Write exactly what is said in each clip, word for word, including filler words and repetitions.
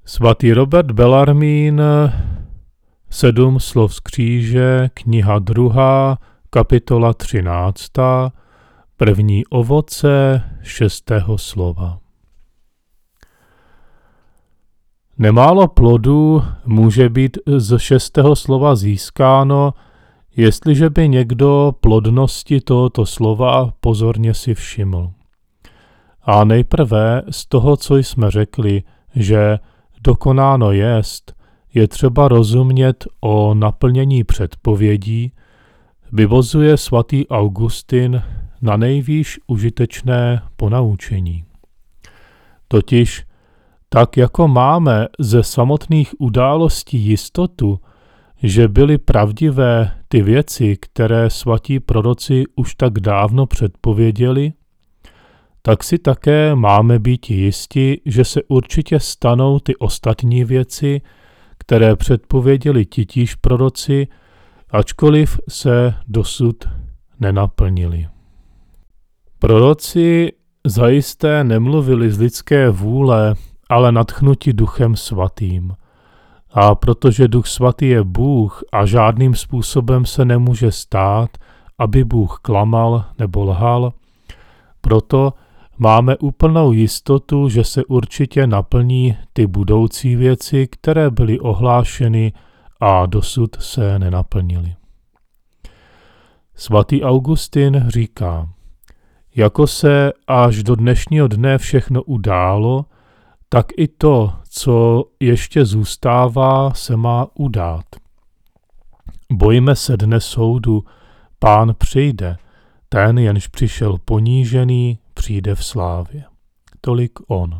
Svatý Robert Bellarmín, Sedm slov z kříže, kniha druhá, kapitola třináctá, první ovoce šestého slova. Nemálo plodů může být z šestého slova získáno, jestliže by někdo plodnosti tohoto slova pozorně si všiml. A nejprve z toho, co jsme řekli, že dokonáno jest, je třeba rozumět o naplnění předpovědí, vyvozuje svatý Augustin na nejvýš užitečné ponaučení. Totiž tak jako máme ze samotných událostí jistotu, že byly pravdivé ty věci, které svatí proroci už tak dávno předpověděli, tak si také máme být jisti, že se určitě stanou ty ostatní věci, které předpověděli titíž proroci, ačkoliv se dosud nenaplnili. Proroci zajisté nemluvili z lidské vůle, ale nadchnuti Duchem Svatým. A protože Duch Svatý je Bůh a žádným způsobem se nemůže stát, aby Bůh klamal nebo lhal, proto máme úplnou jistotu, že se určitě naplní ty budoucí věci, které byly ohlášeny a dosud se nenaplnily. Svatý Augustin říká, jako se až do dnešního dne všechno událo, tak i to, co ještě zůstává, se má udát. Bojíme se dne soudu, Pán přijde, ten, jenž přišel ponížený, přijde v slávě. Tolik on.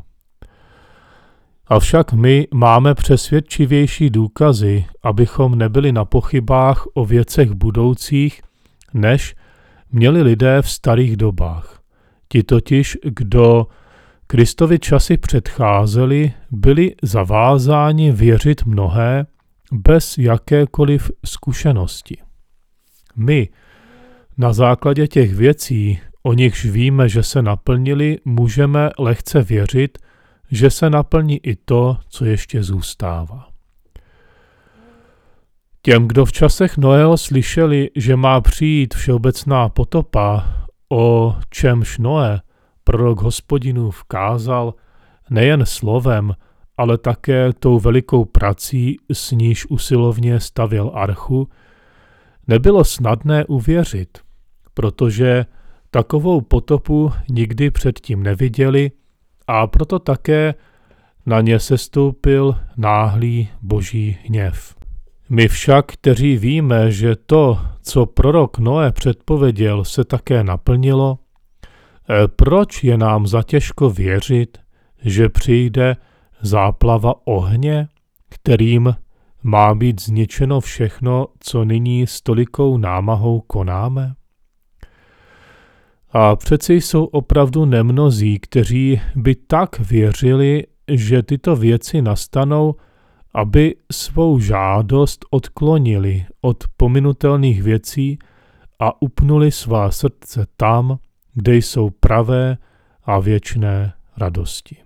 Avšak my máme přesvědčivější důkazy, abychom nebyli na pochybách o věcech budoucích, než měli lidé v starých dobách. Ti totiž, kdo Kristovi časy předcházeli, byli zavázáni věřit mnohé bez jakékoliv zkušenosti. My na základě těch věcí, o nichž víme, že se naplnili, můžeme lehce věřit, že se naplní i to, co ještě zůstává. Těm, kdo v časech Noého slyšeli, že má přijít všeobecná potopa, o čemž Noé, prorok Hospodinův, kázal nejen slovem, ale také tou velikou prací, s níž usilovně stavěl archu, nebylo snadné uvěřit, protože takovou potopu nikdy předtím neviděli a proto také na ně sestoupil náhlý boží hněv. My však, kteří víme, že to, co prorok Noé předpověděl, se také naplnilo, proč je nám zatěžko věřit, že přijde záplava ohně, kterým má být zničeno všechno, co nyní s tolikou námahou konáme? A přeci jsou opravdu nemnozí, kteří by tak věřili, že tyto věci nastanou, aby svou žádost odklonili od pominutelných věcí a upnuli svá srdce tam, kde jsou pravé a věčné radosti.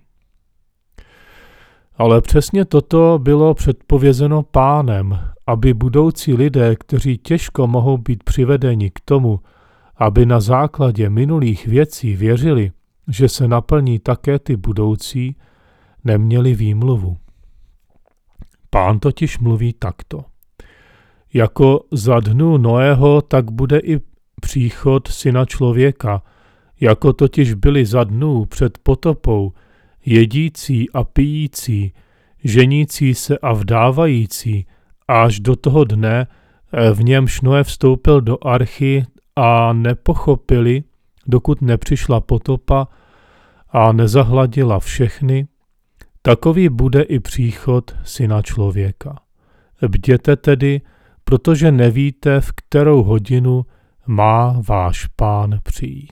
Ale přesně toto bylo předpovězeno Pánem, aby budoucí lidé, kteří těžko mohou být přivedeni k tomu, aby na základě minulých věcí věřili, že se naplní také ty budoucí, neměli výmluvu. Pán totiž mluví takto. Jako za dnů Noého, tak bude i příchod Syna člověka, jako totiž byli za dnů před potopou, jedící a pijící, ženící se a vdávající, až do toho dne, v němž Noé vstoupil do archy a nepochopili, dokud nepřišla potopa a nezahladila všechny, takový bude i příchod Syna člověka. Bděte tedy, protože nevíte, v kterou hodinu má váš Pán přijít.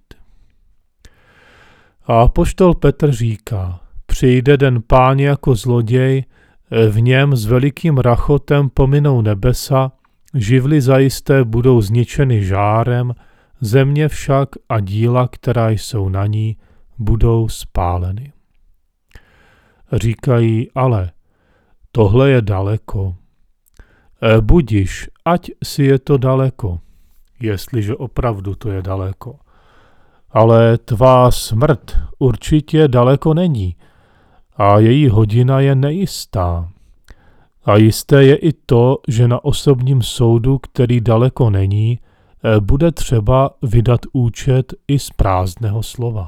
A apoštol Petr říká, přijde den Pán jako zloděj, v něm s velikým rachotem pominou nebesa, živly zajisté budou zničeny žárem, země však a díla, která jsou na ní, budou spáleny. Říkají ale, tohle je daleko. E, budiš, ať si je to daleko, jestliže opravdu to je daleko. Ale tvá smrt určitě daleko není a její hodina je nejistá. A jisté je i to, že na osobním soudu, který daleko není, bude třeba vydat účet i z prázdného slova.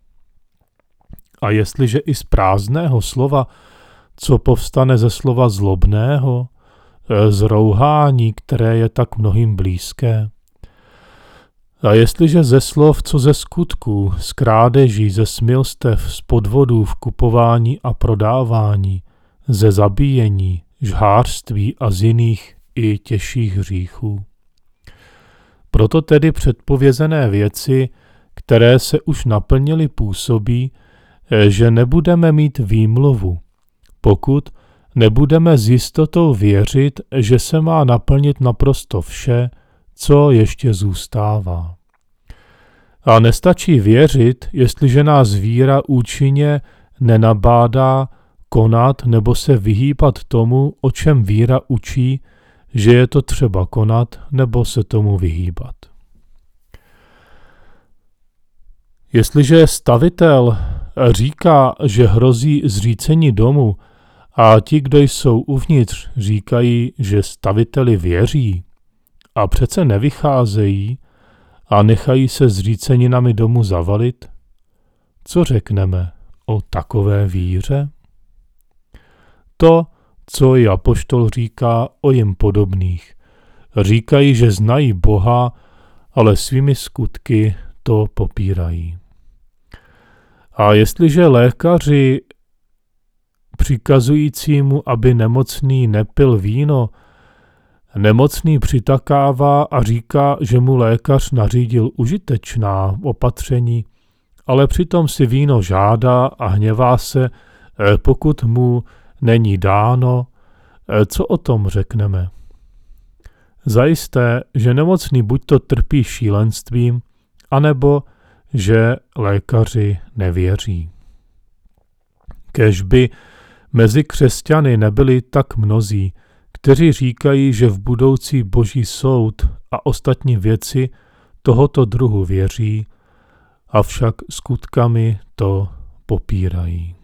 A jestliže i z prázdného slova, co povstane ze slova zlobného, z rouhání, které je tak mnohým blízké, a jestliže ze slov, co ze skutků, z krádeží, ze smilstev, z podvodů v kupování a prodávání, ze zabíjení, žhářství a z jiných i těžších hříchů. Proto tedy předpovězené věci, které se už naplnily, působí, že nebudeme mít výmluvu, pokud nebudeme s jistotou věřit, že se má naplnit naprosto vše, co ještě zůstává. A nestačí věřit, jestliže nás víra účinně nenabádá konat nebo se vyhýbat tomu, o čem víra učí, že je to třeba konat nebo se tomu vyhýbat. Jestliže stavitel říká, že hrozí zřícení domu a ti, kdo jsou uvnitř, říkají, že staviteli věří a přece nevycházejí a nechají se zříceninami domu zavalit, co řekneme o takové víře? To, co i apoštol říká o jim podobných. Říkají, že znají Boha, ale svými skutky to popírají. A jestliže lékaři přikazujícímu, aby nemocný nepil víno, nemocný přitakává a říká, že mu lékař nařídil užitečná opatření, ale přitom si víno žádá a hněvá se, pokud mu není dáno, co o tom řekneme? Zajisté, že nemocný buď to trpí šílenstvím, anebo že lékaři nevěří. Kéž by mezi křesťany nebyli tak mnozí, kteří říkají, že v budoucí boží soud a ostatní věci tohoto druhu věří, avšak skutkami to popírají.